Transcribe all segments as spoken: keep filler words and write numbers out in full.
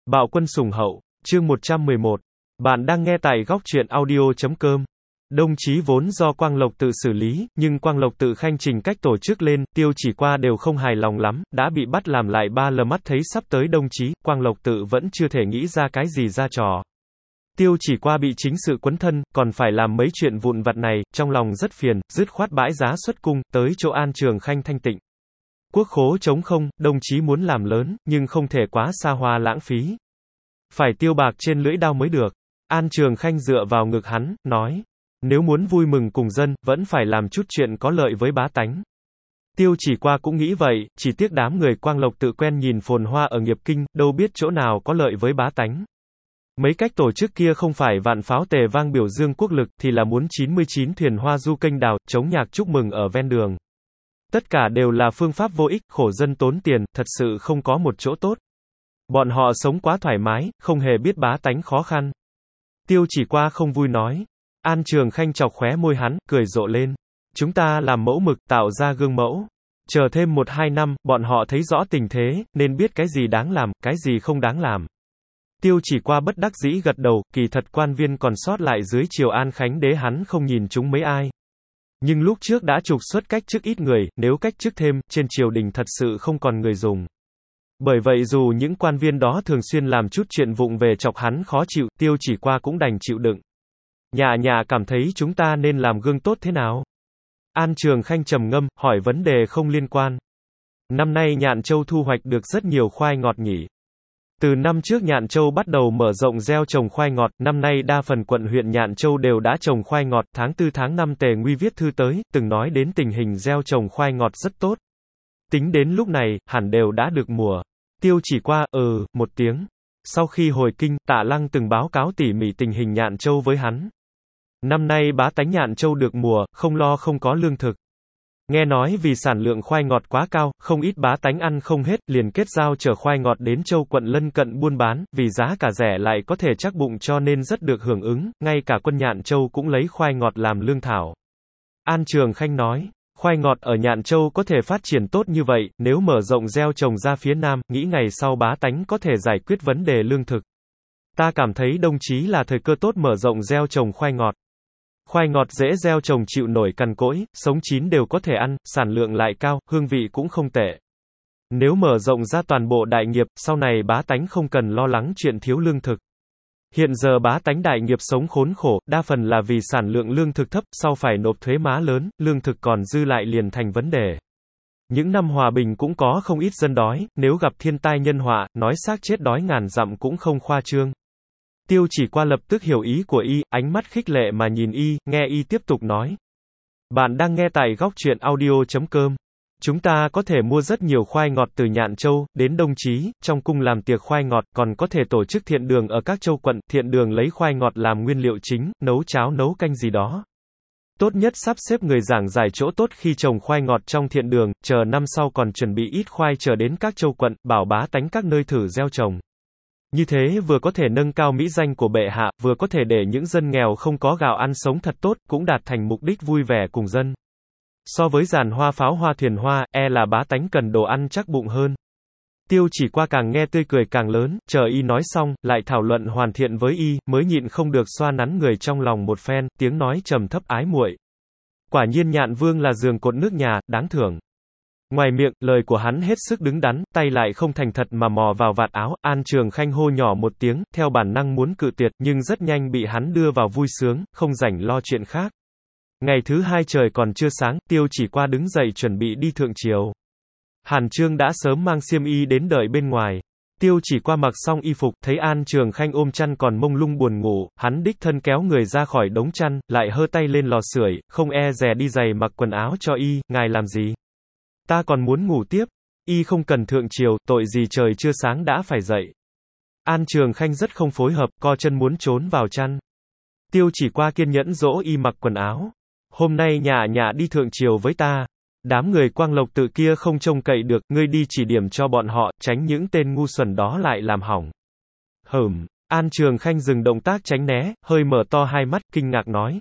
Bạo quân sùng hậu, chương một trăm mười một. Bạn đang nghe tại góc truyện audio chấm com. Đồng chí vốn do Quang Lộc tự xử lý, nhưng Quang Lộc tự khanh trình cách tổ chức lên, Tiêu Chỉ Qua đều không hài lòng lắm, đã bị bắt làm lại ba lần mắt thấy sắp tới đồng chí, Quang Lộc tự vẫn chưa thể nghĩ ra cái gì ra trò. Tiêu Chỉ Qua bị chính sự quấn thân, còn phải làm mấy chuyện vụn vặt này, trong lòng rất phiền, dứt khoát bãi giá xuất cung, tới chỗ An Trường Khanh thanh tịnh. Quốc khố trống không, đồng chí muốn làm lớn, nhưng không thể quá xa hoa lãng phí. Phải tiêu bạc trên lưỡi đao mới được. An Trường Khanh dựa vào ngực hắn, nói. Nếu muốn vui mừng cùng dân, vẫn phải làm chút chuyện có lợi với bá tánh. Tiêu Chỉ Qua cũng nghĩ vậy, chỉ tiếc đám người Quang Lộc tự quen nhìn phồn hoa ở nghiệp kinh, đâu biết chỗ nào có lợi với bá tánh. Mấy cách tổ chức kia không phải vạn pháo tề vang biểu dương quốc lực, thì là muốn chín mươi chín thuyền hoa du kênh đào, chống nhạc chúc mừng ở ven đường. Tất cả đều là phương pháp vô ích, khổ dân tốn tiền, thật sự không có một chỗ tốt. Bọn họ sống quá thoải mái, không hề biết bá tánh khó khăn. Tiêu Chỉ Qua không vui nói. An Trường Khanh chọc khóe môi hắn, cười rộ lên. Chúng ta làm mẫu mực, tạo ra gương mẫu. Chờ thêm một hai năm, bọn họ thấy rõ tình thế, nên biết cái gì đáng làm, cái gì không đáng làm. Tiêu Chỉ Qua bất đắc dĩ gật đầu, kỳ thật quan viên còn sót lại dưới triều An Khánh đế hắn không nhìn chúng mấy ai. Nhưng lúc trước đã trục xuất cách chức ít người, nếu cách chức thêm, trên triều đình thật sự không còn người dùng. Bởi vậy dù những quan viên đó thường xuyên làm chút chuyện vụng về chọc hắn khó chịu, Tiêu Chỉ Qua cũng đành chịu đựng. Nhà nhà cảm thấy chúng ta nên làm gương tốt thế nào? An Trường Khanh trầm ngâm, hỏi vấn đề không liên quan. Năm nay Nhạn Châu thu hoạch được rất nhiều khoai ngọt nhỉ. Từ năm trước Nhạn Châu bắt đầu mở rộng gieo trồng khoai ngọt, năm nay đa phần quận huyện Nhạn Châu đều đã trồng khoai ngọt, tháng tư tháng năm Tề Nguy viết thư tới, từng nói đến tình hình gieo trồng khoai ngọt rất tốt. Tính đến lúc này, hẳn đều đã được mùa. Tiêu Chỉ Qua, ừ, một tiếng. Sau khi hồi kinh, Tạ Lăng từng báo cáo tỉ mỉ tình hình Nhạn Châu với hắn. Năm nay bá tánh Nhạn Châu được mùa, không lo không có lương thực. Nghe nói vì sản lượng khoai ngọt quá cao, không ít bá tánh ăn không hết, liền kết giao chở khoai ngọt đến châu quận lân cận buôn bán, vì giá cả rẻ lại có thể chắc bụng cho nên rất được hưởng ứng, ngay cả quân Nhạn Châu cũng lấy khoai ngọt làm lương thảo. An Trường Khanh nói, khoai ngọt ở Nhạn Châu có thể phát triển tốt như vậy, nếu mở rộng gieo trồng ra phía Nam, nghĩ ngày sau bá tánh có thể giải quyết vấn đề lương thực. Ta cảm thấy đồng chí là thời cơ tốt mở rộng gieo trồng khoai ngọt. Khoai ngọt dễ gieo trồng chịu nổi cằn cỗi, sống chín đều có thể ăn, sản lượng lại cao, hương vị cũng không tệ. Nếu mở rộng ra toàn bộ đại nghiệp, sau này bá tánh không cần lo lắng chuyện thiếu lương thực. Hiện giờ bá tánh đại nghiệp sống khốn khổ, đa phần là vì sản lượng lương thực thấp, sau phải nộp thuế má lớn, lương thực còn dư lại liền thành vấn đề. Những năm hòa bình cũng có không ít dân đói, nếu gặp thiên tai nhân họa, nói xác chết đói ngàn dặm cũng không khoa trương. Tiêu Chỉ Qua lập tức hiểu ý của y, ánh mắt khích lệ mà nhìn y, nghe y tiếp tục nói. Bạn đang nghe tại góc truyện audio chấm com. Chúng ta có thể mua rất nhiều khoai ngọt từ Nhạn Châu, đến Đông Chí, trong cung làm tiệc khoai ngọt, còn có thể tổ chức thiện đường ở các châu quận, thiện đường lấy khoai ngọt làm nguyên liệu chính, nấu cháo nấu canh gì đó. Tốt nhất sắp xếp người giảng giải chỗ tốt khi trồng khoai ngọt trong thiện đường, chờ năm sau còn chuẩn bị ít khoai chờ đến các châu quận, bảo bá tánh các nơi thử gieo trồng. Như thế vừa có thể nâng cao mỹ danh của bệ hạ, vừa có thể để những dân nghèo không có gạo ăn sống thật tốt, cũng đạt thành mục đích vui vẻ cùng dân. So với giàn hoa pháo hoa thuyền hoa, e là bá tánh cần đồ ăn chắc bụng hơn. Tiêu Chỉ Qua càng nghe tươi cười càng lớn, chờ y nói xong, lại thảo luận hoàn thiện với y, mới nhịn không được xoa nắn người trong lòng một phen, tiếng nói trầm thấp ái muội. Quả nhiên Nhạn Vương là giường cột nước nhà, đáng thưởng. Ngoài miệng, lời của hắn hết sức đứng đắn, tay lại không thành thật mà mò vào vạt áo, An Trường Khanh hô nhỏ một tiếng, theo bản năng muốn cự tuyệt, nhưng rất nhanh bị hắn đưa vào vui sướng, không rảnh lo chuyện khác. Ngày thứ hai trời còn chưa sáng, Tiêu Chỉ Qua đứng dậy chuẩn bị đi thượng triều. Hàn Trương đã sớm mang xiêm y đến đợi bên ngoài. Tiêu Chỉ Qua mặc xong y phục, thấy An Trường Khanh ôm chăn còn mông lung buồn ngủ, hắn đích thân kéo người ra khỏi đống chăn, lại hơ tay lên lò sưởi, không e dè đi giày mặc quần áo cho y, ngài làm gì? Ta còn muốn ngủ tiếp. Y không cần thượng triều, tội gì trời chưa sáng đã phải dậy. An Trường Khanh rất không phối hợp, co chân muốn trốn vào chăn. Tiêu Chỉ Qua kiên nhẫn dỗ y mặc quần áo. Hôm nay nhà nhà đi thượng triều với ta. Đám người Quang Lộc tự kia không trông cậy được, ngươi đi chỉ điểm cho bọn họ, tránh những tên ngu xuẩn đó lại làm hỏng. Hửm, An Trường Khanh dừng động tác tránh né, hơi mở to hai mắt, kinh ngạc nói.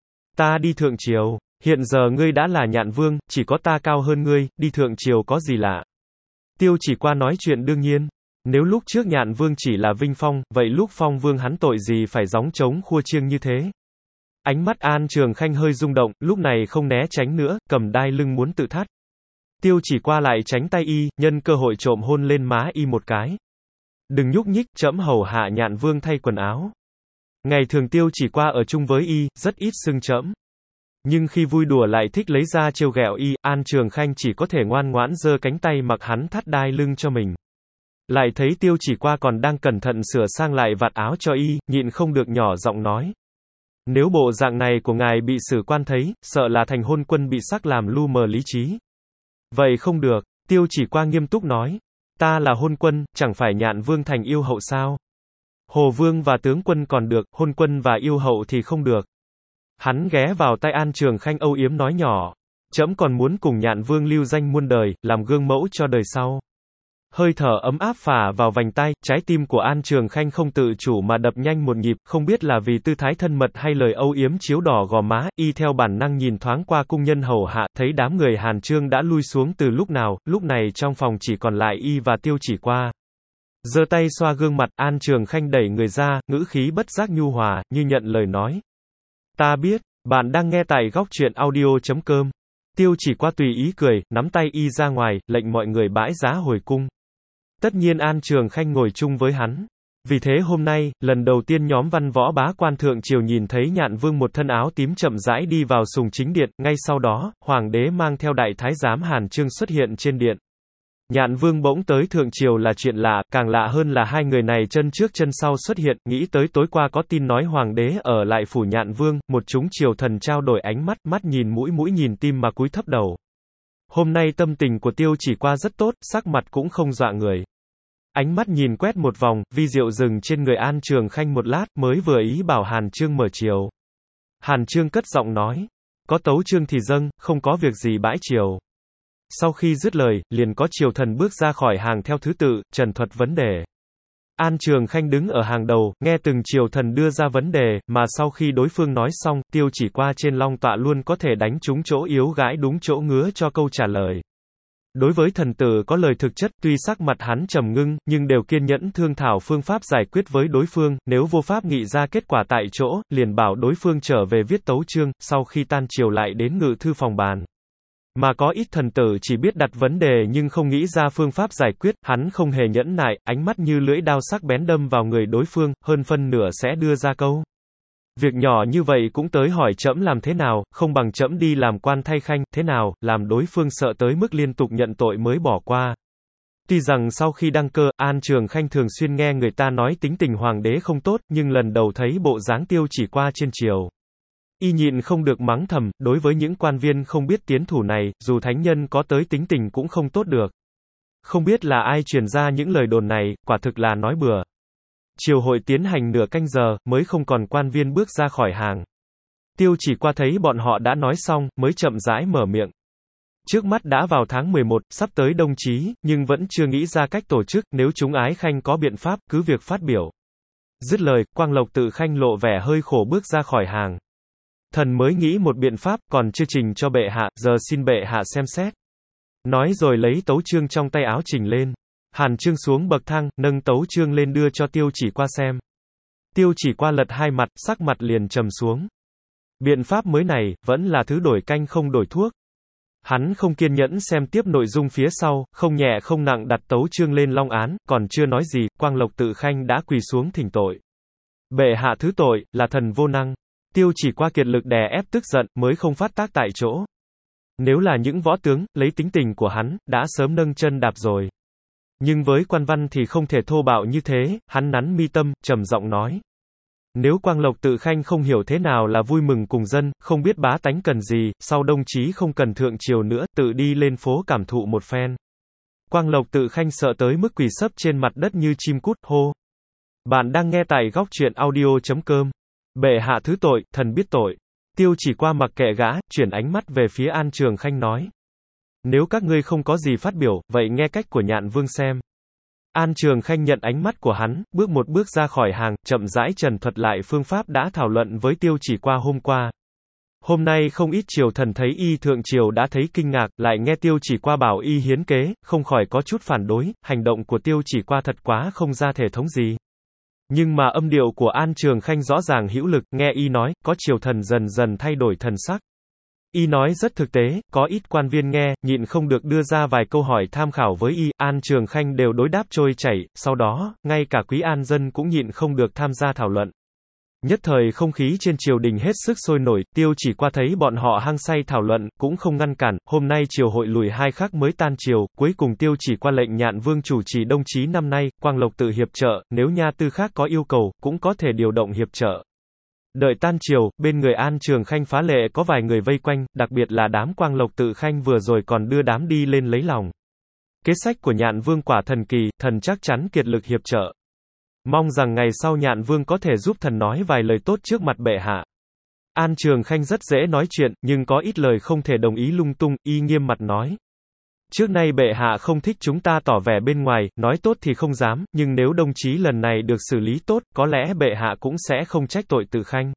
Ta đi thượng triều. Hiện giờ ngươi đã là Nhạn Vương, chỉ có ta cao hơn ngươi, đi thượng triều có gì lạ. Tiêu Chỉ Qua nói chuyện đương nhiên. Nếu lúc trước Nhạn Vương chỉ là vinh phong, vậy lúc phong vương hắn tội gì phải gióng trống khua chiêng như thế? Ánh mắt An Trường Khanh hơi rung động, lúc này không né tránh nữa, cầm đai lưng muốn tự thắt. Tiêu Chỉ Qua lại tránh tay y, nhân cơ hội trộm hôn lên má y một cái. Đừng nhúc nhích, trẫm hầu hạ Nhạn Vương thay quần áo. Ngày thường Tiêu Chỉ Qua ở chung với y, rất ít xưng trẫm. Nhưng khi vui đùa lại thích lấy ra trêu ghẹo y, An Trường Khanh chỉ có thể ngoan ngoãn giơ cánh tay mặc hắn thắt đai lưng cho mình. Lại thấy Tiêu Chỉ Qua còn đang cẩn thận sửa sang lại vạt áo cho y, nhịn không được nhỏ giọng nói. Nếu bộ dạng này của ngài bị sử quan thấy, sợ là thành hôn quân bị sắc làm lu mờ lý trí. Vậy không được, Tiêu Chỉ Qua nghiêm túc nói. Ta là hôn quân, chẳng phải Nhạn Vương thành yêu hậu sao? Hồ Vương và tướng quân còn được, hôn quân và yêu hậu thì không được. Hắn ghé vào tay An Trường Khanh âu yếm nói nhỏ. Trẫm còn muốn cùng Nhạn Vương lưu danh muôn đời, làm gương mẫu cho đời sau. Hơi thở ấm áp phả vào vành tai, trái tim của An Trường Khanh không tự chủ mà đập nhanh một nhịp, không biết là vì tư thái thân mật hay lời âu yếm chiếu đỏ gò má, y theo bản năng nhìn thoáng qua cung nhân hầu hạ, thấy đám người Hàn Chương đã lui xuống từ lúc nào, lúc này trong phòng chỉ còn lại y và Tiêu Chỉ Qua. Giơ tay xoa gương mặt, An Trường Khanh đẩy người ra, ngữ khí bất giác nhu hòa, như nhận lời nói. Ta biết, bạn đang nghe tại góc truyện audio chấm com. Tiêu Chỉ Qua tùy ý cười, nắm tay y ra ngoài, lệnh mọi người bãi giá hồi cung. Tất nhiên An Trường Khanh ngồi chung với hắn. Vì thế hôm nay, lần đầu tiên nhóm văn võ bá quan thượng triều nhìn thấy Nhạn Vương một thân áo tím chậm rãi đi vào sùng chính điện, ngay sau đó, hoàng đế mang theo đại thái giám Hàn Chương xuất hiện trên điện. Nhạn Vương bỗng tới thượng triều là chuyện lạ, càng lạ hơn là hai người này chân trước chân sau xuất hiện, nghĩ tới tối qua có tin nói hoàng đế ở lại phủ Nhạn Vương, một chúng triều thần trao đổi ánh mắt, mắt nhìn mũi mũi nhìn tim mà cúi thấp đầu. Hôm nay tâm tình của Tiêu Chỉ Qua rất tốt, sắc mặt cũng không dọa người. Ánh mắt nhìn quét một vòng, vi diệu dừng trên người An Trường Khanh một lát, mới vừa ý bảo Hàn Chương mở triều. Hàn Chương cất giọng nói, có tấu chương thì dâng, không có việc gì bãi triều. Sau khi dứt lời, liền có triều thần bước ra khỏi hàng theo thứ tự, trần thuật vấn đề. An Trường Khanh đứng ở hàng đầu, nghe từng triều thần đưa ra vấn đề, mà sau khi đối phương nói xong, Tiêu Chỉ Qua trên long tọa luôn có thể đánh trúng chỗ yếu gãi đúng chỗ ngứa cho câu trả lời. Đối với thần tử có lời thực chất, tuy sắc mặt hắn trầm ngưng, nhưng đều kiên nhẫn thương thảo phương pháp giải quyết với đối phương, nếu vô pháp nghị ra kết quả tại chỗ, liền bảo đối phương trở về viết tấu chương, sau khi tan triều lại đến ngự thư phòng bàn. Mà có ít thần tử chỉ biết đặt vấn đề nhưng không nghĩ ra phương pháp giải quyết, hắn không hề nhẫn nại, ánh mắt như lưỡi đao sắc bén đâm vào người đối phương, hơn phân nửa sẽ đưa ra câu. Việc nhỏ như vậy cũng tới hỏi trẫm làm thế nào, không bằng trẫm đi làm quan thay khanh, thế nào, làm đối phương sợ tới mức liên tục nhận tội mới bỏ qua. Tuy rằng sau khi đăng cơ, An Trường Khanh thường xuyên nghe người ta nói tính tình hoàng đế không tốt, nhưng lần đầu thấy bộ dáng Tiêu Chỉ Qua trên triều. Y nhịn không được mắng thầm, đối với những quan viên không biết tiến thủ này, dù thánh nhân có tới tính tình cũng không tốt được. Không biết là ai truyền ra những lời đồn này, quả thực là nói bừa. Triều hội tiến hành nửa canh giờ, mới không còn quan viên bước ra khỏi hàng. Tiêu Chỉ Qua thấy bọn họ đã nói xong, mới chậm rãi mở miệng. Trước mắt đã vào tháng mười một, sắp tới đông chí, nhưng vẫn chưa nghĩ ra cách tổ chức, nếu chúng ái khanh có biện pháp, cứ việc phát biểu. Dứt lời, Quang Lộc Tự Khanh lộ vẻ hơi khổ bước ra khỏi hàng. Thần mới nghĩ một biện pháp, còn chưa trình cho bệ hạ, giờ xin bệ hạ xem xét. Nói rồi lấy tấu chương trong tay áo trình lên. Hàn Chương xuống bậc thang, nâng tấu chương lên đưa cho Tiêu Chỉ Qua xem. Tiêu Chỉ Qua lật hai mặt, sắc mặt liền trầm xuống. Biện pháp mới này, vẫn là thứ đổi canh không đổi thuốc. Hắn không kiên nhẫn xem tiếp nội dung phía sau, không nhẹ không nặng đặt tấu chương lên long án, còn chưa nói gì, Quang Lộc Tự Khanh đã quỳ xuống thỉnh tội. Bệ hạ thứ tội, là thần vô năng. Tiêu Chỉ Qua kiệt lực đè ép tức giận, mới không phát tác tại chỗ. Nếu là những võ tướng, lấy tính tình của hắn, đã sớm nâng chân đạp rồi. Nhưng với quan văn thì không thể thô bạo như thế, hắn nắn mi tâm, trầm giọng nói. Nếu Quang Lộc Tự Khanh không hiểu thế nào là vui mừng cùng dân, không biết bá tánh cần gì, sau đông chí không cần thượng triều nữa, tự đi lên phố cảm thụ một phen. Quang Lộc Tự Khanh sợ tới mức quỳ sấp trên mặt đất như chim cút, hô. Bạn đang nghe tại góc truyện audio chấm com. Bệ hạ thứ tội, thần biết tội. Tiêu Chỉ Qua mặc kệ gã, chuyển ánh mắt về phía An Trường Khanh nói. Nếu các ngươi không có gì phát biểu, vậy nghe cách của Nhạn Vương xem. An Trường Khanh nhận ánh mắt của hắn, bước một bước ra khỏi hàng, chậm rãi trần thuật lại phương pháp đã thảo luận với Tiêu Chỉ Qua hôm qua. Hôm nay không ít triều thần thấy y thượng triều đã thấy kinh ngạc, lại nghe Tiêu Chỉ Qua bảo y hiến kế, không khỏi có chút phản đối, hành động của Tiêu Chỉ Qua thật quá không ra thể thống gì. Nhưng mà âm điệu của An Trường Khanh rõ ràng hữu lực, nghe y nói, có triều thần dần dần thay đổi thần sắc. Y nói rất thực tế, có ít quan viên nghe, nhịn không được đưa ra vài câu hỏi tham khảo với y, An Trường Khanh đều đối đáp trôi chảy, sau đó, ngay cả Quý An dân cũng nhịn không được tham gia thảo luận. Nhất thời không khí trên triều đình hết sức sôi nổi, Tiêu Chỉ Qua thấy bọn họ hăng say thảo luận, cũng không ngăn cản, hôm nay triều hội lùi hai khắc mới tan triều, cuối cùng Tiêu Chỉ Qua lệnh Nhạn Vương chủ trì đông chí năm nay, Quang Lộc tự hiệp trợ, nếu nha tư khác có yêu cầu, cũng có thể điều động hiệp trợ. Đợi tan triều, bên người An Trường Khanh phá lệ có vài người vây quanh, đặc biệt là đám Quang Lộc tự khanh vừa rồi còn đưa đám đi lên lấy lòng. Kế sách của Nhạn Vương quả thần kỳ, thần chắc chắn kiệt lực hiệp trợ. Mong rằng ngày sau Nhạn Vương có thể giúp thần nói vài lời tốt trước mặt bệ hạ. An Trường Khanh rất dễ nói chuyện, nhưng có ít lời không thể đồng ý lung tung, y nghiêm mặt nói. Trước nay bệ hạ không thích chúng ta tỏ vẻ bên ngoài, nói tốt thì không dám, nhưng nếu đồng chí lần này được xử lý tốt, có lẽ bệ hạ cũng sẽ không trách tội tự khanh.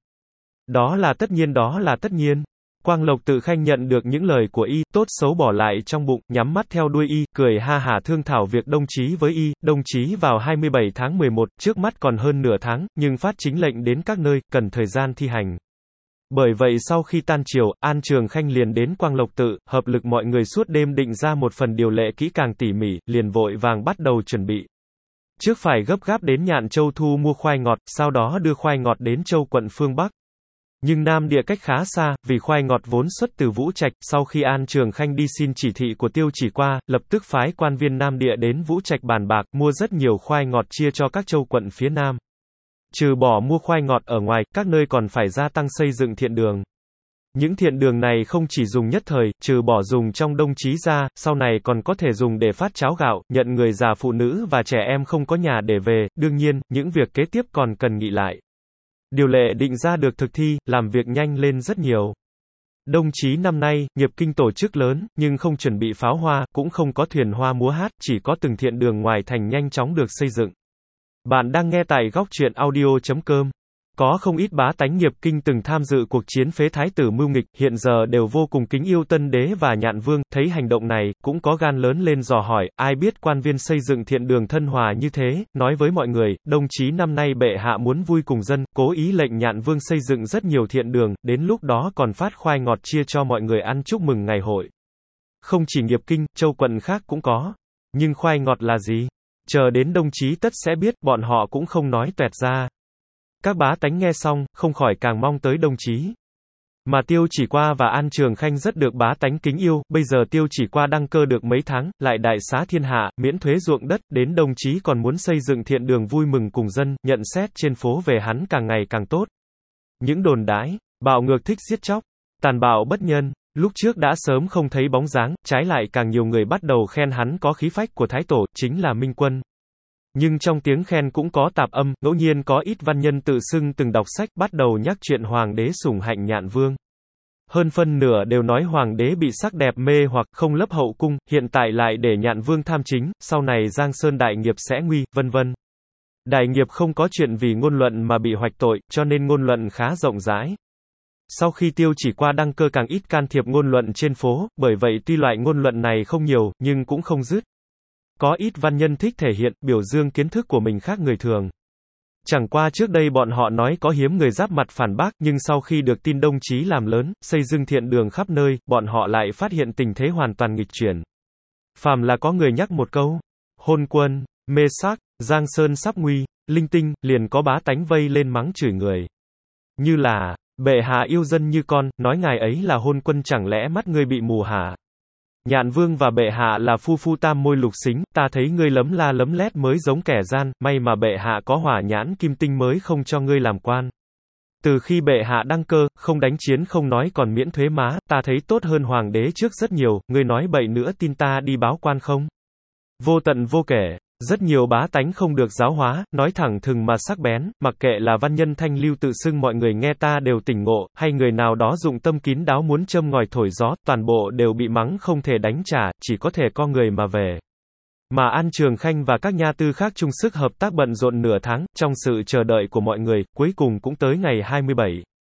Đó là tất nhiên, đó là tất nhiên. Quang Lộc tự khanh nhận được những lời của y, tốt xấu bỏ lại trong bụng, nhắm mắt theo đuôi y, cười ha hả thương thảo việc đồng chí với y, đồng chí vào hai mươi bảy tháng mười một, trước mắt còn hơn nửa tháng, nhưng phát chính lệnh đến các nơi, cần thời gian thi hành. Bởi vậy sau khi tan triều, An Trường Khanh liền đến Quang Lộc tự, hợp lực mọi người suốt đêm định ra một phần điều lệ kỹ càng tỉ mỉ, liền vội vàng bắt đầu chuẩn bị. Trước phải gấp gáp đến Nhạn Châu thu mua khoai ngọt, sau đó đưa khoai ngọt đến Châu quận phương Bắc. Nhưng Nam Địa cách khá xa, vì khoai ngọt vốn xuất từ Vũ Trạch, sau khi An Trường Khanh đi xin chỉ thị của Tiêu Chỉ Qua, lập tức phái quan viên Nam Địa đến Vũ Trạch bàn bạc, mua rất nhiều khoai ngọt chia cho các châu quận phía Nam. Trừ bỏ mua khoai ngọt ở ngoài, các nơi còn phải gia tăng xây dựng thiện đường. Những thiện đường này không chỉ dùng nhất thời, trừ bỏ dùng trong đông chí ra, sau này còn có thể dùng để phát cháo gạo, nhận người già phụ nữ và trẻ em không có nhà để về, đương nhiên, những việc kế tiếp còn cần nghị lại. Điều lệ định ra được thực thi, làm việc nhanh lên rất nhiều. Đông chí năm nay, nghiệp kinh tổ chức lớn, nhưng không chuẩn bị pháo hoa, cũng không có thuyền hoa múa hát, chỉ có từng thiện đường ngoài thành nhanh chóng được xây dựng. Bạn đang nghe tại góc truyện audio chấm com. Có không ít bá tánh nghiệp kinh từng tham dự cuộc chiến phế thái tử mưu nghịch, hiện giờ đều vô cùng kính yêu Tân Đế và Nhạn Vương, thấy hành động này, cũng có gan lớn lên dò hỏi, ai biết quan viên xây dựng thiện đường thân hòa như thế, nói với mọi người, đồng chí năm nay bệ hạ muốn vui cùng dân, cố ý lệnh Nhạn Vương xây dựng rất nhiều thiện đường, đến lúc đó còn phát khoai ngọt chia cho mọi người ăn chúc mừng ngày hội. Không chỉ nghiệp kinh, châu quận khác cũng có. Nhưng khoai ngọt là gì? Chờ đến đồng chí tất sẽ biết, bọn họ cũng không nói toẹt ra. Các bá tánh nghe xong, không khỏi càng mong tới đồng chí. Mà Tiêu Chỉ Qua và An Trường Khanh rất được bá tánh kính yêu, bây giờ Tiêu Chỉ Qua đăng cơ được mấy tháng, lại đại xá thiên hạ, miễn thuế ruộng đất, đến đồng chí còn muốn xây dựng thiện đường vui mừng cùng dân, nhận xét trên phố về hắn càng ngày càng tốt. Những đồn đãi, bạo ngược thích giết chóc, tàn bạo bất nhân, lúc trước đã sớm không thấy bóng dáng, trái lại càng nhiều người bắt đầu khen hắn có khí phách của Thái Tổ, chính là Minh Quân. Nhưng trong tiếng khen cũng có tạp âm, ngẫu nhiên có ít văn nhân tự xưng từng đọc sách, bắt đầu nhắc chuyện Hoàng đế sủng hạnh Nhạn Vương. Hơn phân nửa đều nói Hoàng đế bị sắc đẹp mê hoặc không lấp hậu cung, hiện tại lại để Nhạn Vương tham chính, sau này Giang Sơn đại nghiệp sẽ nguy, vân vân. Đại nghiệp không có chuyện vì ngôn luận mà bị hoạch tội, cho nên ngôn luận khá rộng rãi. Sau khi Tiêu Chỉ Qua đăng cơ càng ít can thiệp ngôn luận trên phố, bởi vậy tuy loại ngôn luận này không nhiều, nhưng cũng không dứt. Có ít văn nhân thích thể hiện, biểu dương kiến thức của mình khác người thường. Chẳng qua trước đây bọn họ nói có hiếm người giáp mặt phản bác, nhưng sau khi được tin đồng chí làm lớn, xây dựng thiện đường khắp nơi, bọn họ lại phát hiện tình thế hoàn toàn nghịch chuyển. Phàm là có người nhắc một câu, hôn quân, mê sắc, Giang Sơn sắp nguy, linh tinh, liền có bá tánh vây lên mắng chửi người. Như là, bệ hạ yêu dân như con, nói ngài ấy là hôn quân chẳng lẽ mắt ngươi bị mù hả? Nhạn Vương và bệ hạ là phu phu tam môi lục xính, ta thấy ngươi lấm la lấm lét mới giống kẻ gian, may mà bệ hạ có hỏa nhãn kim tinh mới không cho ngươi làm quan. Từ khi bệ hạ đăng cơ, không đánh chiến không nói còn miễn thuế má, ta thấy tốt hơn hoàng đế trước rất nhiều, ngươi nói bậy nữa tin ta đi báo quan không? Vô tận vô kể. Rất nhiều bá tánh không được giáo hóa, nói thẳng thừng mà sắc bén, mặc kệ là văn nhân thanh lưu tự xưng mọi người nghe ta đều tỉnh ngộ, hay người nào đó dụng tâm kín đáo muốn châm ngòi thổi gió, toàn bộ đều bị mắng không thể đánh trả, chỉ có thể co người mà về. Mà An Trường Khanh và các nha tư khác chung sức hợp tác bận rộn nửa tháng, trong sự chờ đợi của mọi người, cuối cùng cũng tới ngày hai mươi bảy.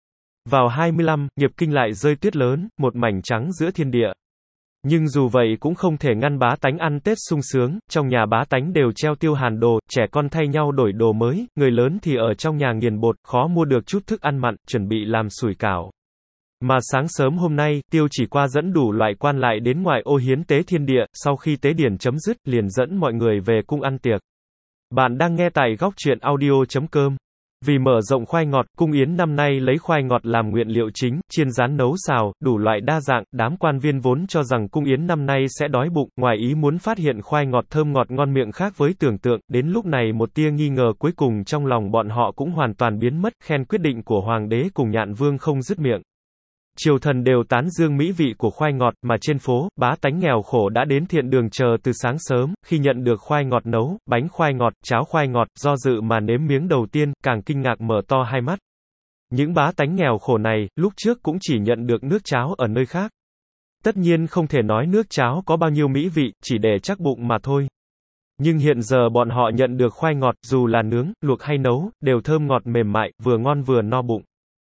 Vào hai mươi lăm, nghiệp kinh lại rơi tuyết lớn, một mảnh trắng giữa thiên địa. Nhưng dù vậy cũng không thể ngăn bá tánh ăn Tết sung sướng, trong nhà bá tánh đều treo tiêu hàn đồ, trẻ con thay nhau đổi đồ mới, người lớn thì ở trong nhà nghiền bột, khó mua được chút thức ăn mặn, chuẩn bị làm sủi cảo. Mà sáng sớm hôm nay, Tiêu Chỉ Qua dẫn đủ loại quan lại đến ngoài ô hiến tế thiên địa, sau khi tế điển chấm dứt, liền dẫn mọi người về cung ăn tiệc. Bạn đang nghe tại góc truyện audio chấm com. Vì mở rộng khoai ngọt, cung yến năm nay lấy khoai ngọt làm nguyên liệu chính, chiên rán nấu xào, đủ loại đa dạng, đám quan viên vốn cho rằng cung yến năm nay sẽ đói bụng, ngoài ý muốn phát hiện khoai ngọt thơm ngọt ngon miệng khác với tưởng tượng, đến lúc này một tia nghi ngờ cuối cùng trong lòng bọn họ cũng hoàn toàn biến mất, khen quyết định của hoàng đế cùng Nhạn Vương không dứt miệng. Triều thần đều tán dương mỹ vị của khoai ngọt, mà trên phố, bá tánh nghèo khổ đã đến thiện đường chờ từ sáng sớm, khi nhận được khoai ngọt nấu, bánh khoai ngọt, cháo khoai ngọt, do dự mà nếm miếng đầu tiên, càng kinh ngạc mở to hai mắt. Những bá tánh nghèo khổ này, lúc trước cũng chỉ nhận được nước cháo ở nơi khác. Tất nhiên không thể nói nước cháo có bao nhiêu mỹ vị, chỉ để chắc bụng mà thôi. Nhưng hiện giờ bọn họ nhận được khoai ngọt, dù là nướng, luộc hay nấu, đều thơm ngọt mềm mại, vừa ngon vừa no bụng.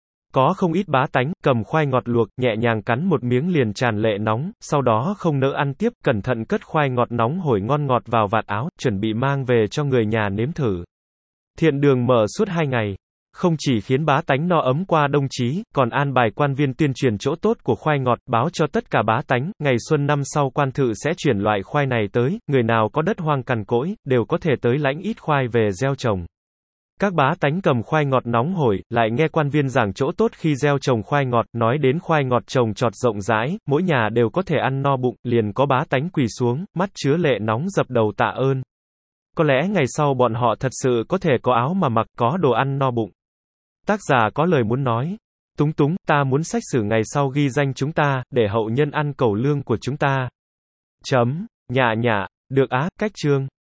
Có không ít bá tánh, cầm khoai ngọt luộc, nhẹ nhàng cắn một miếng liền tràn lệ nóng, sau đó không nỡ ăn tiếp, cẩn thận cất khoai ngọt nóng hổi ngon ngọt vào vạt áo, chuẩn bị mang về cho người nhà nếm thử. Thiện đường mở suốt hai ngày. Không chỉ khiến bá tánh no ấm qua đông chí, còn an bài quan viên tuyên truyền chỗ tốt của khoai ngọt, báo cho tất cả bá tánh, ngày xuân năm sau quan thự sẽ chuyển loại khoai này tới, người nào có đất hoang cằn cỗi, đều có thể tới lãnh ít khoai về gieo trồng. Các bá tánh cầm khoai ngọt nóng hổi, lại nghe quan viên giảng chỗ tốt khi gieo trồng khoai ngọt, nói đến khoai ngọt trồng trọt rộng rãi, mỗi nhà đều có thể ăn no bụng, liền có bá tánh quỳ xuống, mắt chứa lệ nóng dập đầu tạ ơn. Có lẽ ngày sau bọn họ thật sự có thể có áo mà mặc, có đồ ăn no bụng. Tác giả có lời muốn nói. Túng túng, ta muốn sách sử ngày sau ghi danh chúng ta, để hậu nhân ăn cẩu lương của chúng ta. Chấm, nhạ nhạ, được á, cách chương.